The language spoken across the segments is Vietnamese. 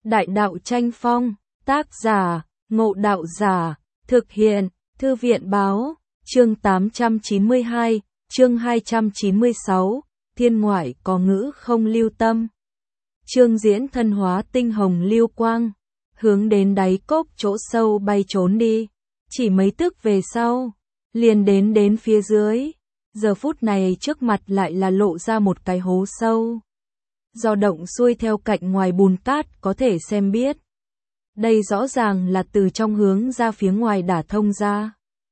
Đại đạo tranh phong, tác giả, Ngộ Đạo Giả, thực hiện, Thư viện báo, chương 892, chương 296, thiên ngoại có ngữ không lưu tâm. Trương Diễn thân hóa tinh hồng lưu quang, hướng đến đáy cốc chỗ sâu bay trốn đi, chỉ mấy tức về sau, liền đến phía dưới, giờ phút này trước mặt lại là lộ ra một cái hố sâu. Do động xuôi theo cạnh ngoài bùn cát có thể xem biết. Đây rõ ràng là từ trong hướng ra phía ngoài đả thông ra.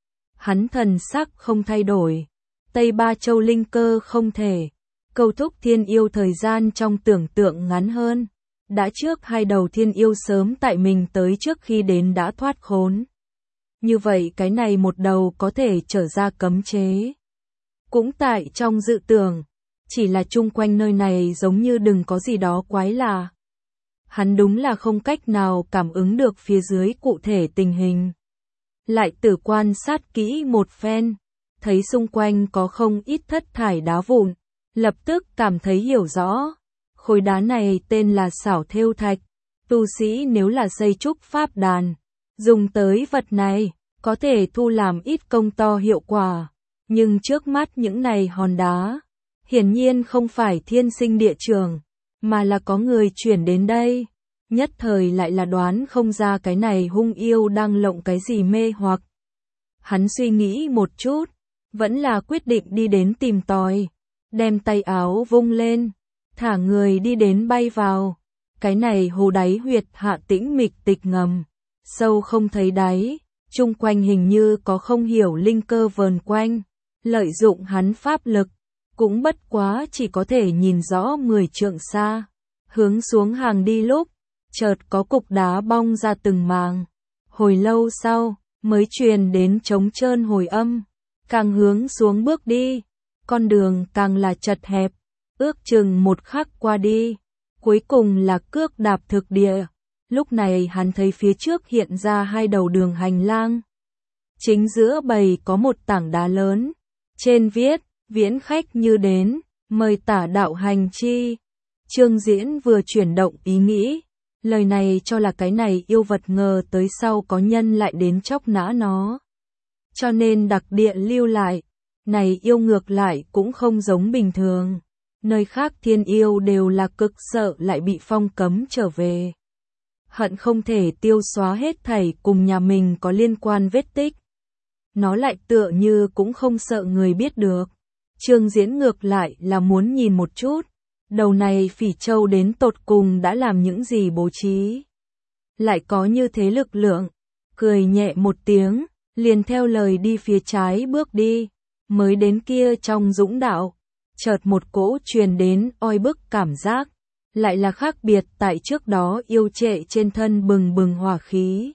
Hắn thần sắc không thay đổi. Tây Ba Châu linh cơ không thể. Cầu thúc thiên yêu thời gian trong tưởng tượng ngắn hơn. Đã trước hai đầu thiên yêu sớm tại mình tới trước khi đến đã thoát khốn. Như vậy cái này một đầu có thể trở ra cấm chế. Cũng tại trong dự tưởng. Chỉ là chung quanh nơi này giống như đừng có gì đó quái lạ. Hắn đúng là không cách nào cảm ứng được phía dưới cụ thể tình hình. Lại tự quan sát kỹ một phen, thấy xung quanh có không ít thất thải đá vụn, lập tức cảm thấy hiểu rõ. Khối đá này tên là xảo thêu thạch, tu sĩ nếu là xây trúc pháp đàn, dùng tới vật này, có thể thu làm ít công to hiệu quả. Nhưng trước mắt những này hòn đá, hiển nhiên không phải thiên sinh địa trường, mà là có người chuyển đến đây. Nhất thời lại là đoán không ra cái này hung yêu đang lộng cái gì mê hoặc. Hắn suy nghĩ một chút, vẫn là quyết định đi đến tìm tòi, đem tay áo vung lên, thả người đi đến bay vào. Cái này hồ đáy huyệt hạ tĩnh mịch tịch ngầm, sâu không thấy đáy, chung quanh hình như có không hiểu linh cơ vờn quanh, lợi dụng hắn pháp lực, cũng bất quá chỉ có thể nhìn rõ 10 trượng xa. Hướng xuống hàng đi lúc, chợt có cục đá bong ra từng màng. Hồi lâu sau, mới truyền đến trống trơn hồi âm. Càng hướng xuống bước đi, con đường càng là chật hẹp, ước chừng một khắc qua đi. Cuối cùng là cước đạp thực địa. Lúc này hắn thấy phía trước hiện ra hai đầu đường hành lang. Chính giữa bầy có một tảng đá lớn. Trên viết, viễn khách như đến, mời tả đạo hành chi. Trương Diễn vừa chuyển động ý nghĩ, lời này cho là cái này yêu vật ngờ tới sau có nhân lại đến chóc nã nó. Cho nên đặc địa lưu lại, này yêu ngược lại cũng không giống bình thường. Nơi khác thiên yêu đều là cực sợ lại bị phong cấm trở về. Hận không thể tiêu xóa hết thảy cùng nhà mình có liên quan vết tích. Nó lại tựa như cũng không sợ người biết được. Trương Diễn ngược lại là muốn nhìn một chút, đầu này Phỉ Châu đến tột cùng đã làm những gì bố trí. Lại có như thế lực lượng, cười nhẹ một tiếng, liền theo lời đi phía trái bước đi, mới đến kia trong dũng đạo, chợt một cỗ truyền đến oi bức cảm giác, lại là khác biệt tại trước đó yêu trệ trên thân bừng bừng hỏa khí,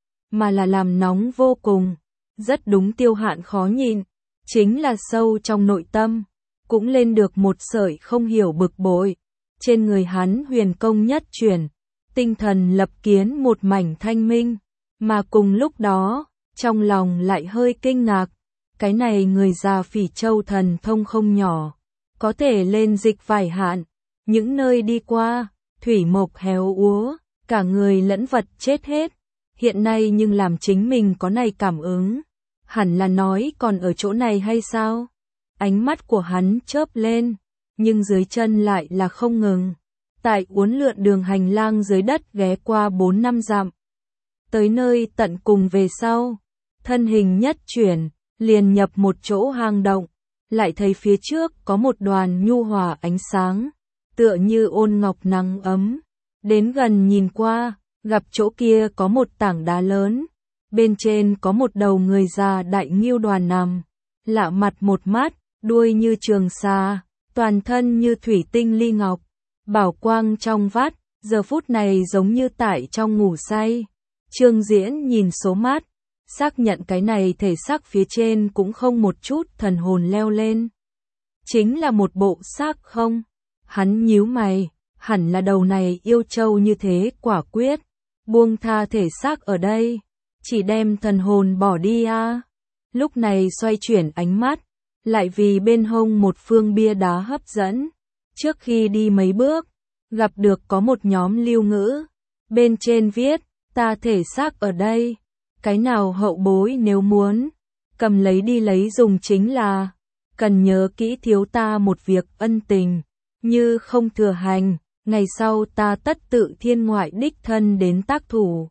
mà là làm nóng vô cùng, rất đúng Tiêu Hạn khó nhịn. Chính là sâu trong nội tâm, cũng lên được một sợi không hiểu bực bội. Trên người hắn huyền công nhất chuyển, tinh thần lập kiến một mảnh thanh minh, mà cùng lúc đó, trong lòng lại hơi kinh ngạc. Cái này người già Phỉ Châu thần thông không nhỏ, có thể lên dịch vải hạn, những nơi đi qua, thủy mộc héo úa, cả người lẫn vật chết hết. Hiện nay nhưng làm chính mình có này cảm ứng. Hẳn là nói còn ở chỗ này hay sao? Ánh mắt của hắn chớp lên, nhưng dưới chân lại là không ngừng. Tại uốn lượn đường hành lang dưới đất ghé qua 4-5 dặm. Tới nơi tận cùng về sau, thân hình nhất chuyển, liền nhập một chỗ hang động. Lại thấy phía trước có một đoàn nhu hòa ánh sáng, tựa như ôn ngọc nắng ấm. Đến gần nhìn qua, gặp chỗ kia có một tảng đá lớn. Bên trên có một đầu người già đại ngưu đoàn nằm, lạ mặt một mắt, đuôi như trường xà, toàn thân như thủy tinh ly ngọc, bảo quang trong vắt, giờ phút này giống như tại trong ngủ say. Trương Diễn nhìn số mắt, xác nhận cái này thể xác phía trên cũng không một chút thần hồn leo lên. Chính là một bộ xác không? Hắn nhíu mày, hẳn là đầu này yêu châu như thế quả quyết, buông tha thể xác ở đây. Chỉ đem thần hồn bỏ đi à. Lúc này xoay chuyển ánh mắt, lại vì bên hông một phương bia đá hấp dẫn. Trước khi đi mấy bước, gặp được có một nhóm lưu ngữ, Bên trên viết, ta thể xác ở đây. Cái nào hậu bối nếu muốn, cầm lấy đi lấy dùng chính là, cần nhớ kỹ thiếu ta một việc ân tình, như không thừa hành, ngày sau ta tất tự thiên ngoại đích thân đến tác thủ.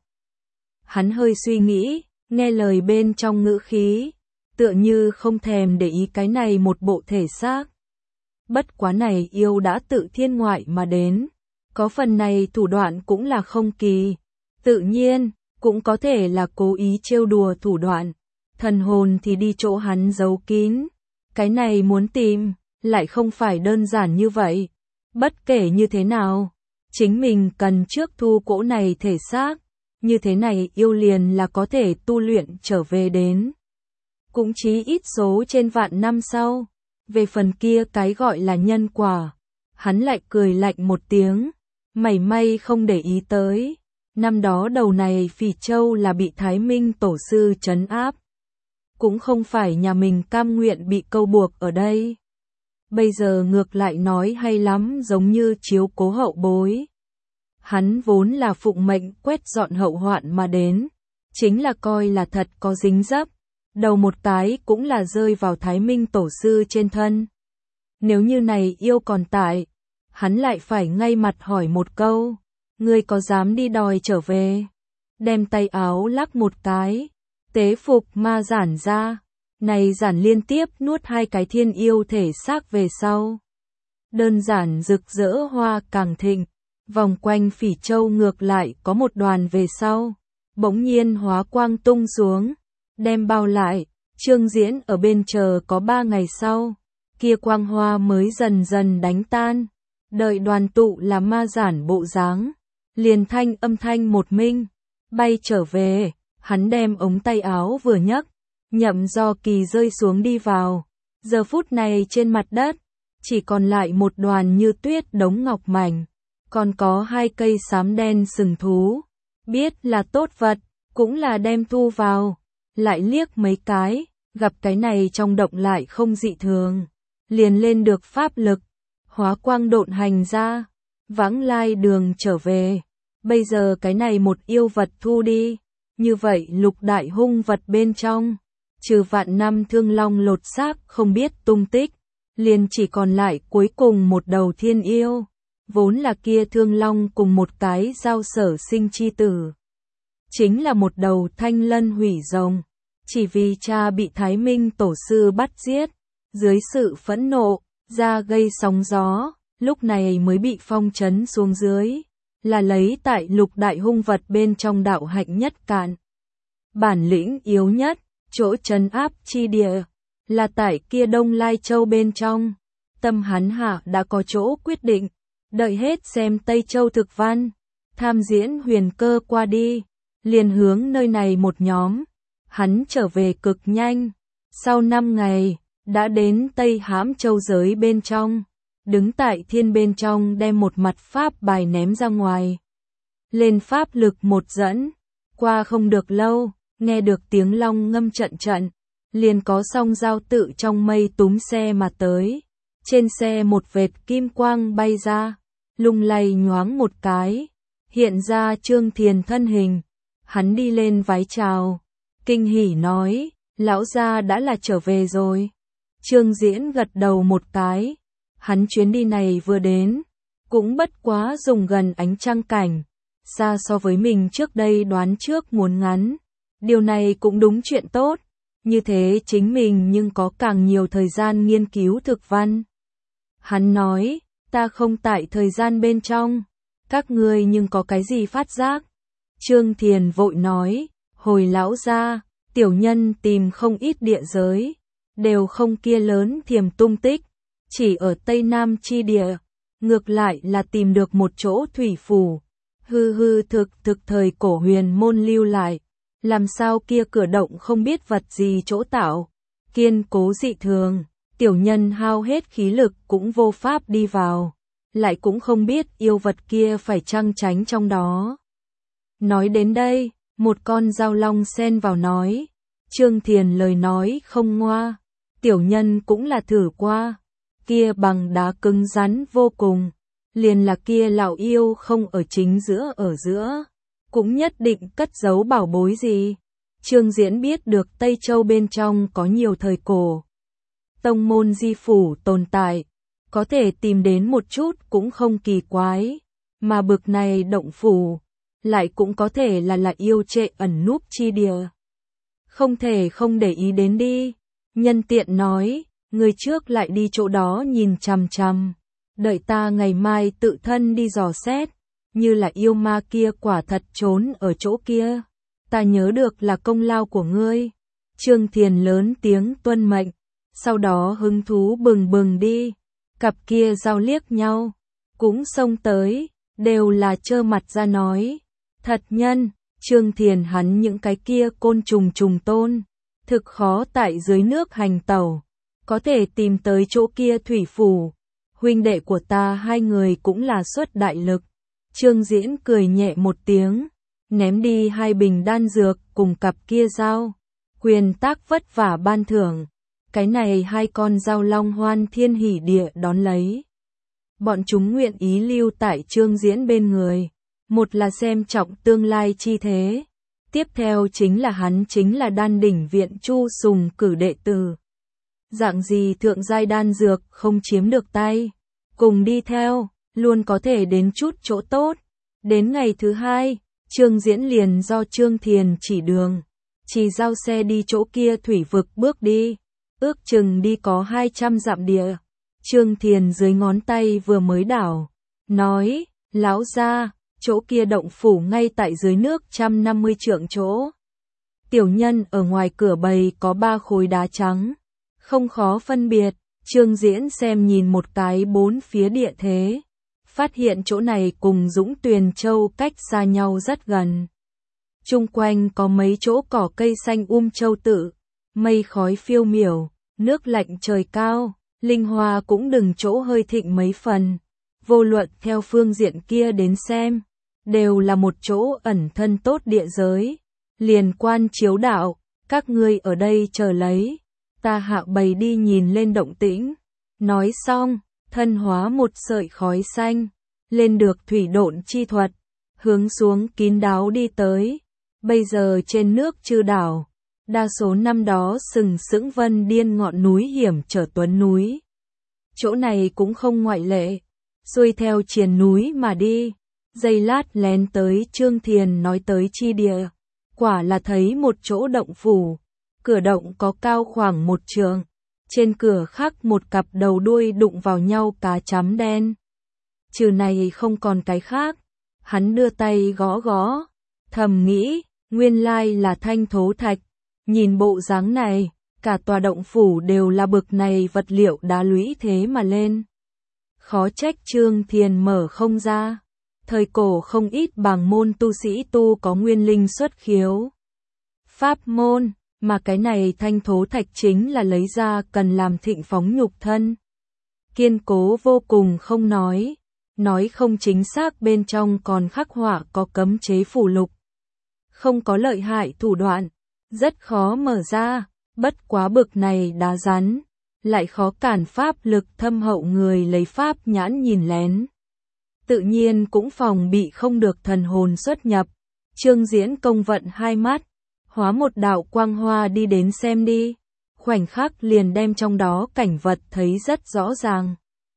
Hắn hơi suy nghĩ, nghe lời bên trong ngữ khí, tựa như không thèm để ý cái này một bộ thể xác. Bất quá này yêu đã tự thiên ngoại mà đến, có phần này thủ đoạn cũng là không kỳ, tự nhiên, cũng có thể là cố ý trêu đùa thủ đoạn, thần hồn thì đi chỗ hắn giấu kín, cái này muốn tìm, lại không phải đơn giản như vậy, bất kể như thế nào, chính mình cần trước thu cỗ này thể xác, như thế này yêu liền là có thể tu luyện trở về đến. Cũng chí ít số trên vạn năm sau, về phần kia cái gọi là nhân quả, hắn lại cười lạnh một tiếng, mảy may không để ý tới. Năm đó đầu này Phỉ Châu là bị Thái Minh tổ sư trấn áp, cũng không phải nhà mình cam nguyện bị câu buộc ở đây. Bây giờ ngược lại nói hay lắm giống như chiếu cố hậu bối. Hắn vốn là phụng mệnh quét dọn hậu hoạn mà đến, chính là coi là thật có dính dấp, đầu một cái cũng là rơi vào Thái Minh tổ sư trên thân. Nếu như này yêu còn tại, hắn lại phải ngay mặt hỏi một câu, ngươi có dám đi đòi trở về? Đem tay áo lắc một cái, tế phục ma giản ra, này giản liên tiếp nuốt hai cái thiên yêu thể xác về sau. Đơn giản rực rỡ hoa càng thịnh, vòng quanh Phỉ Châu ngược lại có một đoàn về sau, bỗng nhiên hóa quang tung xuống, đem bao lại, Trương Diễn ở bên chờ có 3 ngày sau, kia quang hoa mới dần dần đánh tan, đợi đoàn tụ là ma giản bộ dáng, liền thanh âm thanh một minh, bay trở về, hắn đem ống tay áo vừa nhấc, Nhậm Do Kỳ rơi xuống đi vào, giờ phút này trên mặt đất, chỉ còn lại một đoàn như tuyết đống ngọc mảnh, còn có 2 cây xám đen sừng thú, biết là tốt vật, cũng là đem thu vào, lại liếc mấy cái, gặp cái này trong động lại không dị thường, liền lên được pháp lực, hóa quang độn hành ra, vãng lai đường trở về, bây giờ cái này một yêu vật thu đi, như vậy lục đại hung vật bên trong, trừ vạn năm thương long lột xác không biết tung tích, liền chỉ còn lại cuối cùng một đầu thiên yêu, vốn là kia thương long cùng một cái giao sở sinh chi tử. Chính là một đầu thanh lân hủy rồng, chỉ vì cha bị Thái Minh tổ sư bắt giết, dưới sự phẫn nộ, ra gây sóng gió, lúc này mới bị phong trấn xuống dưới, là lấy tại lục đại hung vật bên trong đạo hạnh nhất cạn. Bản lĩnh yếu nhất, chỗ trấn áp chi địa, là tại kia Đông Lai Châu bên trong, tâm hắn hạ đã có chỗ quyết định, đợi hết xem Tây Châu thực văn, tham diễn huyền cơ qua đi, liền hướng nơi này một nhóm, hắn trở về cực nhanh, sau 5 ngày, đã đến Tây Hãm Châu giới bên trong, đứng tại thiên bên trong đem một mặt pháp bài ném ra ngoài. Lên pháp lực một dẫn, qua không được lâu, nghe được tiếng long ngâm trận trận, liền có song giao tự trong mây túm xe mà tới, trên xe một vệt kim quang bay ra, lung lay nhoáng một cái, hiện ra Trương Thiền thân hình, hắn đi lên vái chào, kinh hỉ nói, lão gia đã là trở về rồi. Trương Diễn gật đầu một cái, hắn chuyến đi này vừa đến, cũng bất quá dùng gần ánh trăng cảnh, xa so với mình trước đây đoán trước muốn ngắn, điều này cũng đúng chuyện tốt, như thế chính mình nhưng có càng nhiều thời gian nghiên cứu thực văn. Hắn nói, ta không tại thời gian bên trong, các ngươi nhưng có cái gì phát giác? Trương Thiền vội nói, hồi lão gia, tiểu nhân tìm không ít địa giới, đều không kia lớn thiềm tung tích, chỉ ở Tây Nam chi địa, ngược lại là tìm được một chỗ thủy phủ, thực thời cổ huyền môn lưu lại, làm sao kia cửa động không biết vật gì chỗ tạo, kiên cố dị thường, tiểu nhân hao hết khí lực cũng vô pháp đi vào, lại cũng không biết yêu vật kia phải chăng tránh trong đó. Nói đến đây, một con dao long xen vào nói, Trương Thiền lời nói không ngoa, tiểu nhân cũng là thử qua, kia bằng đá cứng rắn vô cùng, liền là kia lão yêu không ở chính giữa, cũng nhất định cất giấu bảo bối gì. Trương Diễn biết được Tây Châu bên trong có nhiều thời cổ tông môn di phủ tồn tại, có thể tìm đến một chút cũng không kỳ quái, mà bực này động phủ lại cũng có thể là yêu trệ ẩn núp chi địa. Không thể không để ý đến đi. Nhân tiện nói, người trước lại đi chỗ đó nhìn chằm chằm, đợi ta ngày mai tự thân đi dò xét, như là yêu ma kia quả thật trốn ở chỗ kia, ta nhớ được là công lao của ngươi. Trương Thiền lớn tiếng tuân mệnh, sau đó hứng thú bừng bừng đi, cặp kia giao liếc nhau, cũng xông tới, đều là trơ mặt ra nói, thật nhân, Trương Thiền hắn những cái kia côn trùng trùng tôn, thực khó tại dưới nước hành tẩu, có thể tìm tới chỗ kia thủy phủ, huynh đệ của ta hai người cũng là xuất đại lực. Trương Diễn cười nhẹ một tiếng, ném đi 2 bình đan dược cùng cặp kia dao, quyền tác vất vả ban thưởng, cái này 2 con dao long hoan thiên hỉ địa đón lấy. Bọn chúng nguyện ý lưu tại Trương Diễn bên người, một là xem trọng tương lai chi thế, tiếp theo chính là hắn chính là đan đỉnh viện Chu Sùng cử đệ tử. Dạng gì thượng giai đan dược không chiếm được tay, cùng đi theo, luôn có thể đến chút chỗ tốt. Đến ngày thứ 2, Trương Diễn liền do Trương Thiền chỉ đường, chỉ giao xe đi chỗ kia thủy vực bước đi, ước chừng đi có 200 dặm địa. Trương Thiền dưới ngón tay vừa mới đảo, nói, lão gia, chỗ kia động phủ ngay tại dưới nước 150 trượng chỗ. Tiểu nhân ở ngoài cửa bày có 3 khối đá trắng, không khó phân biệt. Trương Diễn xem nhìn một cái 4 phía địa thế, phát hiện chỗ này cùng Dũng Tuyền Châu cách xa nhau rất gần. Chung quanh có mấy chỗ cỏ cây xanh châu tự, mây khói phiêu miểu, nước lạnh trời cao, linh hoa cũng đừng chỗ hơi thịnh mấy phần. Vô luận theo phương diện kia đến xem, đều là một chỗ ẩn thân tốt địa giới. Liền quan chiếu đạo, các ngươi ở đây chờ lấy, ta hạ bầy đi nhìn lên động tĩnh. Nói xong, thân hóa một sợi khói xanh, lên được thủy độn chi thuật, hướng xuống kín đáo đi tới. Bây giờ trên nước Chư đảo, đa số năm đó sừng sững Vân Điên ngọn núi hiểm trở tuấn núi. Chỗ này cũng không ngoại lệ, xuôi theo triền núi mà đi. Giây lát lén tới Trương Thiền nói tới chi địa, quả là thấy một chỗ động phủ, cửa động có cao khoảng 1 trượng, trên cửa khắc một cặp đầu đuôi đụng vào nhau cá chấm đen. Trừ này không còn cái khác, hắn đưa tay gõ gõ, thầm nghĩ, nguyên lai là thanh thố thạch, nhìn bộ dáng này, cả tòa động phủ đều là bực này vật liệu đá lũy thế mà lên. Khó trách Trương Thiền mở không ra. Thời cổ không ít bảng môn tu sĩ tu có nguyên linh xuất khiếu pháp môn, mà cái này thanh thố thạch chính là lấy ra cần làm thịnh phóng nhục thân. Kiên cố vô cùng không nói không chính xác bên trong còn khắc họa có cấm chế phù lục. Không có lợi hại thủ đoạn, rất khó mở ra, bất quá bực này đá rắn, lại khó cản pháp lực thâm hậu người lấy pháp nhãn nhìn lén. Tự nhiên cũng phòng bị không được thần hồn xuất nhập. Trương Diễn công vận 2 mắt, hóa một đạo quang hoa đi đến xem đi, khoảnh khắc liền đem trong đó cảnh vật thấy rất rõ ràng.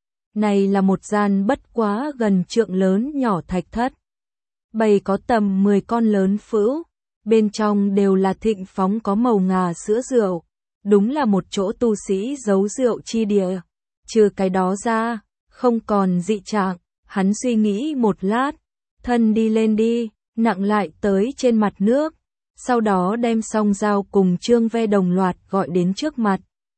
Này là một gian bất quá gần trượng lớn nhỏ thạch thất, bày có tầm 10 con lớn phễu, bên trong đều là thịnh phóng có màu ngà sữa rượu, đúng là một chỗ tu sĩ giấu rượu chi địa. Trừ cái đó ra, không còn dị trạng. Hắn suy nghĩ một lát, thân đi lên đi, nặng lại tới trên mặt nước, sau đó đem song dao cùng Trương Ve đồng loạt gọi đến trước mặt.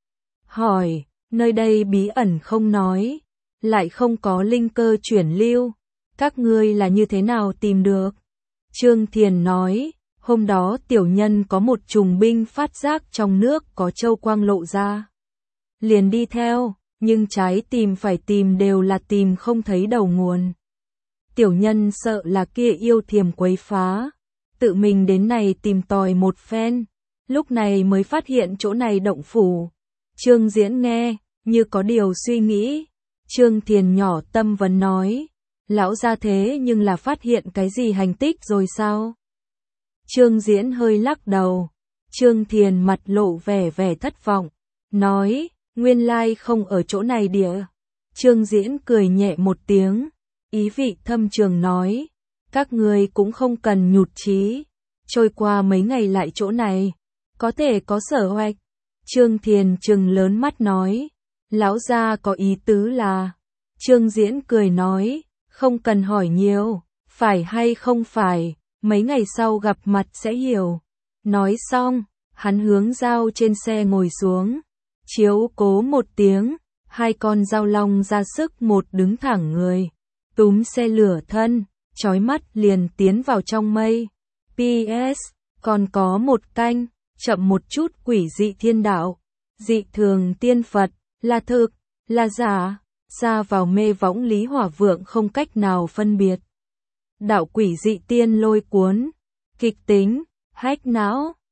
Hỏi, nơi đây bí ẩn không nói, lại không có linh cơ chuyển lưu, các ngươi là như thế nào tìm được? Trương Thiền nói, hôm đó tiểu nhân có một trùng binh phát giác trong nước có châu quang lộ ra. Liền đi theo. Nhưng trái tìm phải tìm đều là tìm không thấy đầu nguồn. Tiểu nhân sợ là kia yêu thiềm quấy phá, tự mình đến này tìm tòi một phen, lúc này mới phát hiện chỗ này động phủ. Trương Diễn nghe, như có điều suy nghĩ, Trương Thiền nhỏ tâm vấn nói, lão gia thế nhưng là phát hiện cái gì hành tích rồi sao? Trương Diễn hơi lắc đầu, Trương Thiền mặt lộ vẻ thất vọng, nói, nguyên lai không ở chỗ này địa. Trương Diễn cười nhẹ một tiếng, ý vị thâm trường nói, các ngươi cũng không cần nhụt chí, trôi qua mấy ngày lại chỗ này, có thể có sở hoạch. Trương Thiền trừng lớn mắt nói, lão gia có ý tứ là, Trương Diễn cười nói, không cần hỏi nhiều, phải hay không phải, mấy ngày sau gặp mặt sẽ hiểu. Nói xong, hắn hướng dao trên xe ngồi xuống, chiếu cố một tiếng, hai con dao long ra sức một đứng thẳng người, túm xe lửa thân, chói mắt liền tiến vào trong mây. PS, còn có một canh, chậm một chút quỷ dị thiên đạo, dị thường tiên Phật, là thực, là giả, ra vào mê võng Lý Hỏa Vượng không cách nào phân biệt. Đạo quỷ dị tiên lôi cuốn, kịch tính, hách não.